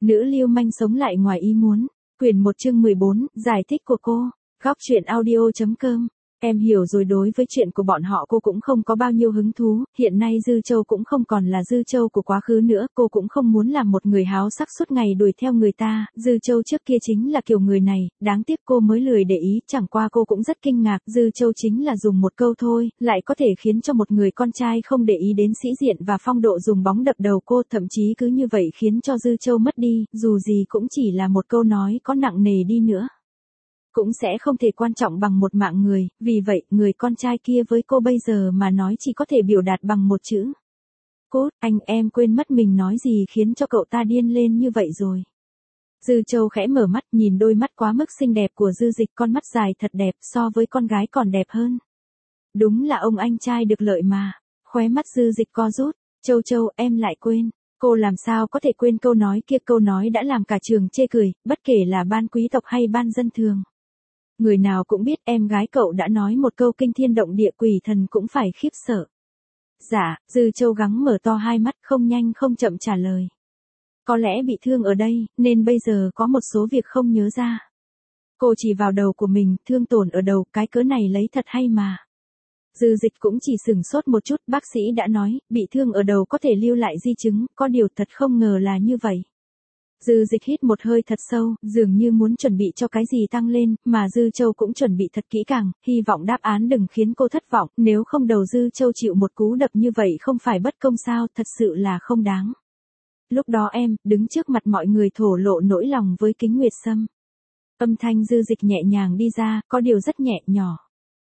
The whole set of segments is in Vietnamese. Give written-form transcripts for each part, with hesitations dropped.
Nữ lưu manh sống lại ngoài ý muốn. Quyển 1 chương 14, giải thích của cô. Góc truyện audio.com. Em hiểu rồi, đối với chuyện của bọn họ cô cũng không có bao nhiêu hứng thú, hiện nay Dư Châu cũng không còn là Dư Châu của quá khứ nữa, cô cũng không muốn làm một người háo sắc suốt ngày đuổi theo người ta, Dư Châu trước kia chính là kiểu người này, đáng tiếc cô mới lười để ý, chẳng qua cô cũng rất kinh ngạc, Dư Châu chính là dùng một câu thôi, lại có thể khiến cho một người con trai không để ý đến sĩ diện và phong độ dùng bóng đập đầu cô, thậm chí cứ như vậy khiến cho Dư Châu mất đi, dù gì cũng chỉ là một câu nói có nặng nề đi nữa cũng sẽ không thể quan trọng bằng một mạng người, vì vậy, người con trai kia với cô bây giờ mà nói chỉ có thể biểu đạt bằng một chữ. Cốt, anh em quên mất mình nói gì khiến cho cậu ta điên lên như vậy rồi. Dư Châu khẽ mở mắt nhìn đôi mắt quá mức xinh đẹp của Dư Dịch, con mắt dài thật đẹp so với con gái còn đẹp hơn. Đúng là ông anh trai được lợi mà, khóe mắt Dư Dịch co rút, Châu Châu em lại quên. Cô làm sao có thể quên câu nói kia, câu nói đã làm cả trường chê cười, bất kể là ban quý tộc hay ban dân thường. Người nào cũng biết em gái cậu đã nói một câu kinh thiên động địa, quỷ thần cũng phải khiếp sợ. Dạ, Dư Châu gắng mở to hai mắt không nhanh không chậm trả lời. Có lẽ bị thương ở đây, nên bây giờ có một số việc không nhớ ra. Cô chỉ vào đầu của mình, thương tổn ở đầu, cái cớ này lấy thật hay mà. Dư Dịch cũng chỉ sửng sốt một chút, bác sĩ đã nói, bị thương ở đầu có thể lưu lại di chứng, có điều thật không ngờ là như vậy. Dư Dịch hít một hơi thật sâu, dường như muốn chuẩn bị cho cái gì tăng lên, mà Dư Châu cũng chuẩn bị thật kỹ càng, hy vọng đáp án đừng khiến cô thất vọng, nếu không đầu Dư Châu chịu một cú đập như vậy không phải bất công sao, thật sự là không đáng. Lúc đó em, đứng trước mặt mọi người thổ lộ nỗi lòng với Kính Nguyệt Sâm. Âm thanh Dư Dịch nhẹ nhàng đi ra, có điều rất nhẹ nhỏ.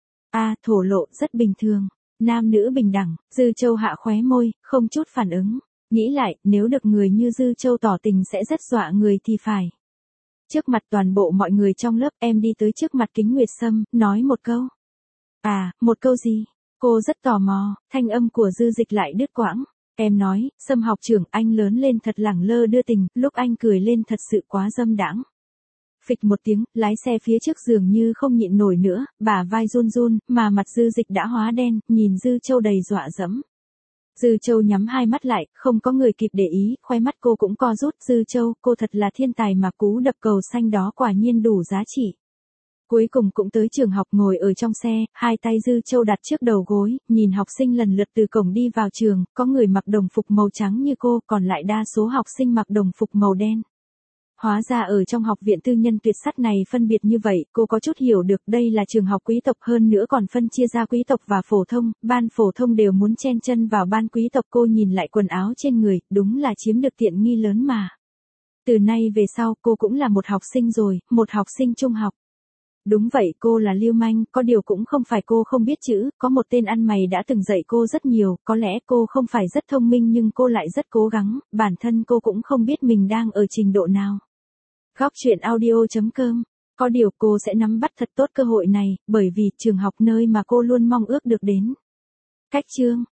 Thổ lộ rất bình thường, nam nữ bình đẳng, Dư Châu hạ khóe môi, không chút phản ứng. Nghĩ lại, nếu được người như Dư Châu tỏ tình sẽ rất dọa người thì phải. Trước mặt toàn bộ mọi người trong lớp, em đi tới trước mặt Kính Nguyệt Sâm, nói một câu. Một câu gì? Cô rất tò mò, thanh âm của Dư Dịch lại đứt quãng. Em nói, Sâm học trưởng, anh lớn lên thật lẳng lơ đưa tình, lúc anh cười lên thật sự quá dâm đãng. Phịch một tiếng, lái xe phía trước dường như không nhịn nổi nữa, bả vai run run, mà mặt Dư Dịch đã hóa đen, nhìn Dư Châu đầy dọa dẫm. Dư Châu nhắm hai mắt lại, không có người kịp để ý, khoe mắt cô cũng co rút. Dư Châu, cô thật là thiên tài mà, cú đập cầu xanh đó quả nhiên đủ giá trị. Cuối cùng cũng tới trường học, ngồi ở trong xe, hai tay Dư Châu đặt trước đầu gối, nhìn học sinh lần lượt từ cổng đi vào trường, có người mặc đồng phục màu trắng như cô, còn lại đa số học sinh mặc đồng phục màu đen. Hóa ra ở trong học viện tư nhân tuyệt sắt này phân biệt như vậy, cô có chút hiểu được, đây là trường học quý tộc, hơn nữa còn phân chia ra quý tộc và phổ thông, ban phổ thông đều muốn chen chân vào ban quý tộc. Cô nhìn lại quần áo trên người, đúng là chiếm được tiện nghi lớn mà. Từ nay về sau cô cũng là một học sinh rồi, một học sinh trung học. Đúng vậy, cô là lưu manh, có điều cũng không phải cô không biết chữ, có một tên ăn mày đã từng dạy cô rất nhiều, có lẽ cô không phải rất thông minh nhưng cô lại rất cố gắng, bản thân cô cũng không biết mình đang ở trình độ nào. Góc truyện audio.com. Có điều cô sẽ nắm bắt thật tốt cơ hội này, bởi vì trường học nơi mà cô luôn mong ước được đến. Cách chương